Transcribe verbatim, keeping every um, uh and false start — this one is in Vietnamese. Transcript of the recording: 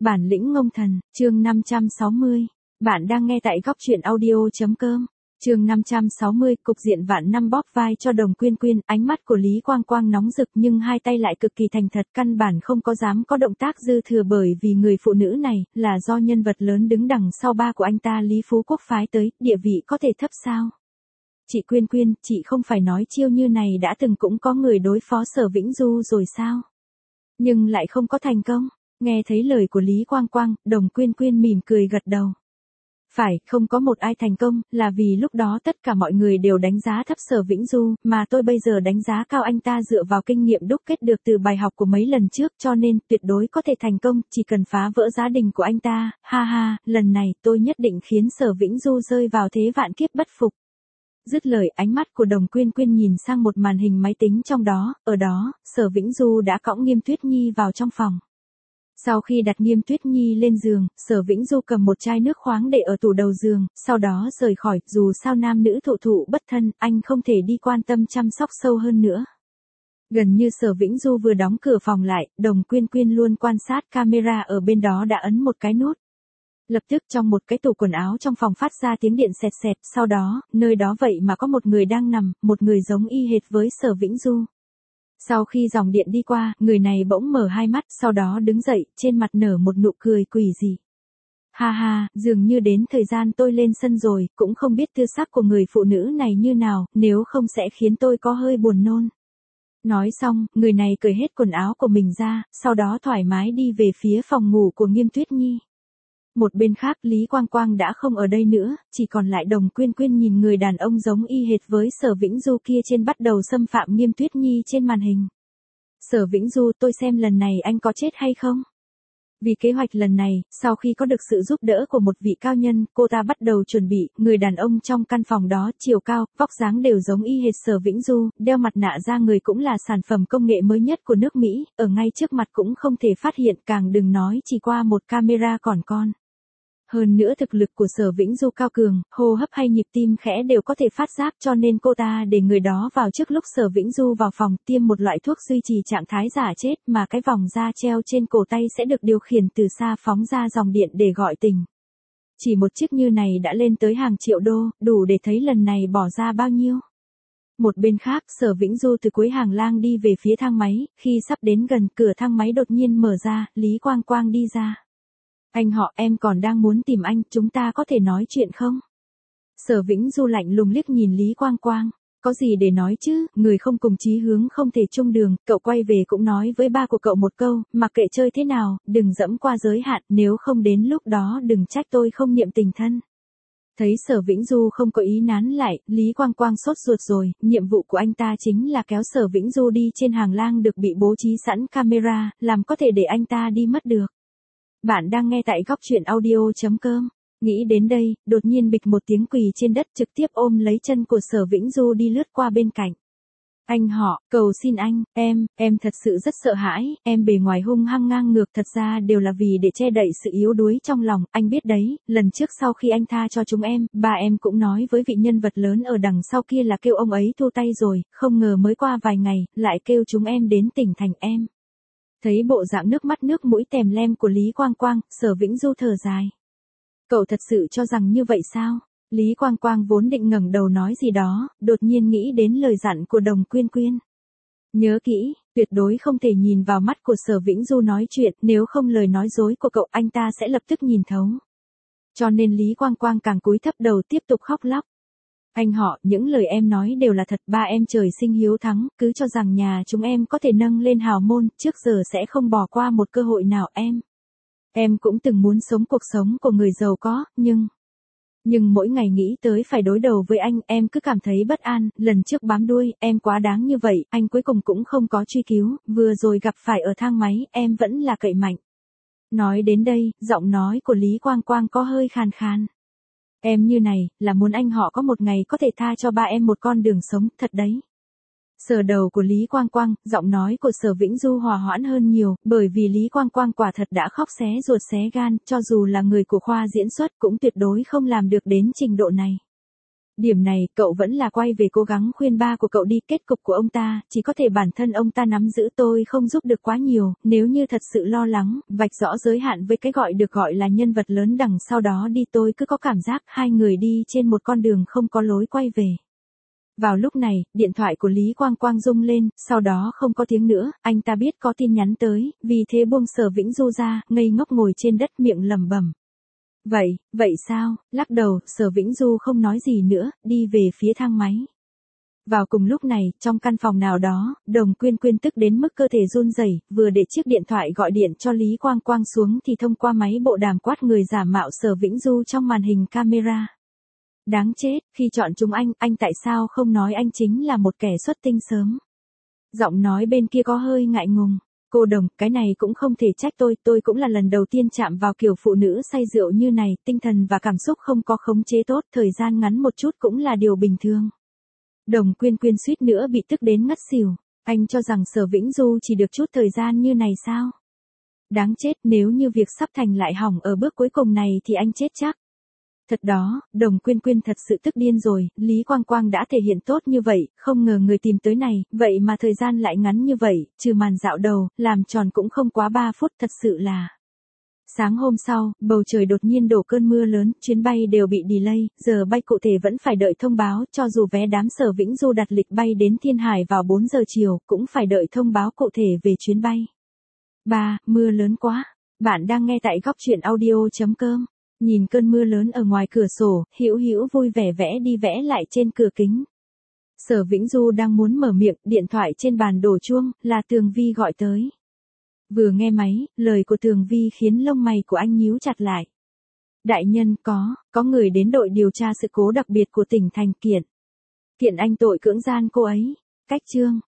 Bản lĩnh ngông thần, chương năm trăm sáu mươi. Bạn đang nghe tại góc truyện audio.com. Chương năm trăm sáu mươi, cục diện vạn năm bóp vai cho Đồng Quyên Quyên, ánh mắt của Lý Quang Quang nóng rực nhưng hai tay lại cực kỳ thành thật, căn bản không có dám có động tác dư thừa bởi vì người phụ nữ này là do nhân vật lớn đứng đằng sau ba của anh ta Lý Phú Quốc phái tới, địa vị có thể thấp sao? Chị Quyên Quyên, chị không phải nói chiêu như này đã từng cũng có người đối phó Sở Vĩnh Du rồi sao? Nhưng lại không có thành công. Nghe thấy lời của Lý Quang Quang, Đồng Quyên Quyên mỉm cười gật đầu. Phải, không có một ai thành công, là vì lúc đó tất cả mọi người đều đánh giá thấp Sở Vĩnh Du, mà tôi bây giờ đánh giá cao anh ta dựa vào kinh nghiệm đúc kết được từ bài học của mấy lần trước, cho nên tuyệt đối có thể thành công, chỉ cần phá vỡ gia đình của anh ta, ha ha, lần này tôi nhất định khiến Sở Vĩnh Du rơi vào thế vạn kiếp bất phục. Dứt lời, ánh mắt của Đồng Quyên Quyên nhìn sang một màn hình máy tính trong đó, ở đó, Sở Vĩnh Du đã cõng Nghiêm Tuyết Nhi vào trong phòng. Sau khi đặt Nghiêm Tuyết Nhi lên giường, Sở Vĩnh Du cầm một chai nước khoáng để ở tủ đầu giường, sau đó rời khỏi, dù sao nam nữ thụ thụ bất thân, anh không thể đi quan tâm chăm sóc sâu hơn nữa. Gần như Sở Vĩnh Du vừa đóng cửa phòng lại, Đồng Quyên Quyên luôn quan sát camera ở bên đó đã ấn một cái nút. Lập tức trong một cái tủ quần áo trong phòng phát ra tiếng điện xẹt xẹt, sau đó, nơi đó vậy mà có một người đang nằm, một người giống y hệt với Sở Vĩnh Du. Sau khi dòng điện đi qua, người này bỗng mở hai mắt, sau đó đứng dậy, trên mặt nở một nụ cười quỷ dị. Ha ha, dường như đến thời gian tôi lên sân rồi, cũng không biết tư sắc của người phụ nữ này như nào, nếu không sẽ khiến tôi có hơi buồn nôn. Nói xong, người này cởi hết quần áo của mình ra, sau đó thoải mái đi về phía phòng ngủ của Nghiêm Tuyết Nhi. Một bên khác, Lý Quang Quang đã không ở đây nữa, chỉ còn lại Đồng Quyên Quyên nhìn người đàn ông giống y hệt với Sở Vĩnh Du kia trên bắt đầu xâm phạm Nghiêm Tuyết Nhi trên màn hình. Sở Vĩnh Du, tôi xem lần này anh có chết hay không? Vì kế hoạch lần này, sau khi có được sự giúp đỡ của một vị cao nhân, cô ta bắt đầu chuẩn bị, người đàn ông trong căn phòng đó, chiều cao, vóc dáng đều giống y hệt Sở Vĩnh Du, đeo mặt nạ ra người cũng là sản phẩm công nghệ mới nhất của nước Mỹ, ở ngay trước mặt cũng không thể phát hiện, càng đừng nói chỉ qua một camera còn con. Hơn nữa thực lực của Sở Vĩnh Du cao cường, hô hấp hay nhịp tim khẽ đều có thể phát giác, cho nên cô ta để người đó vào trước lúc Sở Vĩnh Du vào phòng, tiêm một loại thuốc duy trì trạng thái giả chết, mà cái vòng da treo trên cổ tay sẽ được điều khiển từ xa phóng ra dòng điện để gọi tỉnh. Chỉ một chiếc như này đã lên tới hàng triệu đô, đủ để thấy lần này bỏ ra bao nhiêu. Một bên khác, Sở Vĩnh Du từ cuối hàng lang đi về phía thang máy, khi sắp đến gần, cửa thang máy đột nhiên mở ra, Lý Quang Quang đi ra. Anh họ, em còn đang muốn tìm anh, chúng ta có thể nói chuyện không? Sở Vĩnh Du lạnh lùng liếc nhìn Lý Quang Quang. Có gì để nói chứ, người không cùng chí hướng không thể chung đường, cậu quay về cũng nói với ba của cậu một câu, mặc kệ chơi thế nào, đừng dẫm qua giới hạn, nếu không đến lúc đó đừng trách tôi không niệm tình thân. Thấy Sở Vĩnh Du không có ý nán lại, Lý Quang Quang sốt ruột rồi, nhiệm vụ của anh ta chính là kéo Sở Vĩnh Du đi trên hàng lang được bị bố trí sẵn camera, làm có thể để anh ta đi mất được. Bạn đang nghe tại góc truyện audio.com. Nghĩ đến đây, đột nhiên bịch một tiếng quỳ trên đất trực tiếp ôm lấy chân của Sở Vĩnh Du đi lướt qua bên cạnh. Anh họ, cầu xin anh, em, em thật sự rất sợ hãi, em bề ngoài hung hăng ngang ngược thật ra đều là vì để che đậy sự yếu đuối trong lòng, anh biết đấy, lần trước sau khi anh tha cho chúng em, ba em cũng nói với vị nhân vật lớn ở đằng sau kia là kêu ông ấy thu tay rồi, không ngờ mới qua vài ngày, lại kêu chúng em đến tỉnh thành em. Thấy bộ dạng nước mắt nước mũi tèm lem của Lý Quang Quang, Sở Vĩnh Du thở dài. Cậu thật sự cho rằng như vậy sao? Lý Quang Quang vốn định ngẩng đầu nói gì đó, đột nhiên nghĩ đến lời dặn của Đồng Quyên Quyên. Nhớ kỹ, tuyệt đối không thể nhìn vào mắt của Sở Vĩnh Du nói chuyện, nếu không lời nói dối của cậu anh ta sẽ lập tức nhìn thấu. Cho nên Lý Quang Quang càng cúi thấp đầu tiếp tục khóc lóc. Anh họ, những lời em nói đều là thật, ba em trời sinh hiếu thắng, cứ cho rằng nhà chúng em có thể nâng lên hào môn, trước giờ sẽ không bỏ qua một cơ hội nào em. Em cũng từng muốn sống cuộc sống của người giàu có, nhưng... Nhưng mỗi ngày nghĩ tới phải đối đầu với anh, em cứ cảm thấy bất an, lần trước bám đuôi, em quá đáng như vậy, anh cuối cùng cũng không có truy cứu, vừa rồi gặp phải ở thang máy, em vẫn là cậy mạnh. Nói đến đây, giọng nói của Lý Quang Quang có hơi khàn khàn. Em như này, là muốn anh họ có một ngày có thể tha cho ba em một con đường sống, thật đấy. Sờ đầu của Lý Quang Quang, giọng nói của Sở Vĩnh Du hòa hoãn hơn nhiều, bởi vì Lý Quang Quang quả thật đã khóc xé ruột xé gan, cho dù là người của khoa diễn xuất cũng tuyệt đối không làm được đến trình độ này. Điểm này, cậu vẫn là quay về cố gắng khuyên ba của cậu đi, kết cục của ông ta, chỉ có thể bản thân ông ta nắm giữ, tôi không giúp được quá nhiều, nếu như thật sự lo lắng, vạch rõ giới hạn với cái gọi được gọi là nhân vật lớn đằng sau đó đi, tôi cứ có cảm giác hai người đi trên một con đường không có lối quay về. Vào lúc này, điện thoại của Lý Quang Quang rung lên, sau đó không có tiếng nữa, anh ta biết có tin nhắn tới, vì thế buông Sở Vĩnh Du ra, ngây ngốc ngồi trên đất miệng lẩm bẩm. Vậy, vậy sao, lắc đầu, Sở Vĩnh Du không nói gì nữa, đi về phía thang máy. Vào cùng lúc này, trong căn phòng nào đó, Đồng Quyên Quyên tức đến mức cơ thể run rẩy, vừa để chiếc điện thoại gọi điện cho Lý Quang Quang xuống thì thông qua máy bộ đàm quát người giả mạo Sở Vĩnh Du trong màn hình camera. Đáng chết, khi chọn chúng anh, anh tại sao không nói anh chính là một kẻ xuất tinh sớm? Giọng nói bên kia có hơi ngại ngùng. Cô Đồng, cái này cũng không thể trách tôi, tôi cũng là lần đầu tiên chạm vào kiểu phụ nữ say rượu như này, tinh thần và cảm xúc không có khống chế tốt, thời gian ngắn một chút cũng là điều bình thường. Đồng Quyên Quyên suýt nữa bị tức đến ngất xỉu, anh cho rằng Sở Vĩnh Du chỉ được chút thời gian như này sao? Đáng chết, nếu như việc sắp thành lại hỏng ở bước cuối cùng này thì anh chết chắc. Thật đó, Đồng Quyên Quyên thật sự tức điên rồi, Lý Quang Quang đã thể hiện tốt như vậy, không ngờ người tìm tới này, vậy mà thời gian lại ngắn như vậy, trừ màn dạo đầu, làm tròn cũng không quá ba phút, thật sự là. Sáng hôm sau, bầu trời đột nhiên đổ cơn mưa lớn, chuyến bay đều bị delay, giờ bay cụ thể vẫn phải đợi thông báo, cho dù vé đám Sở Vĩnh Du đặt lịch bay đến Thiên Hải vào bốn giờ chiều, cũng phải đợi thông báo cụ thể về chuyến bay. ba. Mưa lớn quá. Bạn đang nghe tại góc truyện audio chấm com. Nhìn cơn mưa lớn ở ngoài cửa sổ, Hữu Hữu vui vẻ vẽ đi vẽ lại trên cửa kính. Sở Vĩnh Du đang muốn mở miệng, điện thoại trên bàn đổ chuông, là Tường Vi gọi tới. Vừa nghe máy, lời của Tường Vi khiến lông mày của anh nhíu chặt lại. Đại nhân, có, có người đến đội điều tra sự cố đặc biệt của tỉnh thành kiện. Kiện anh tội cưỡng gian cô ấy. Cách chương.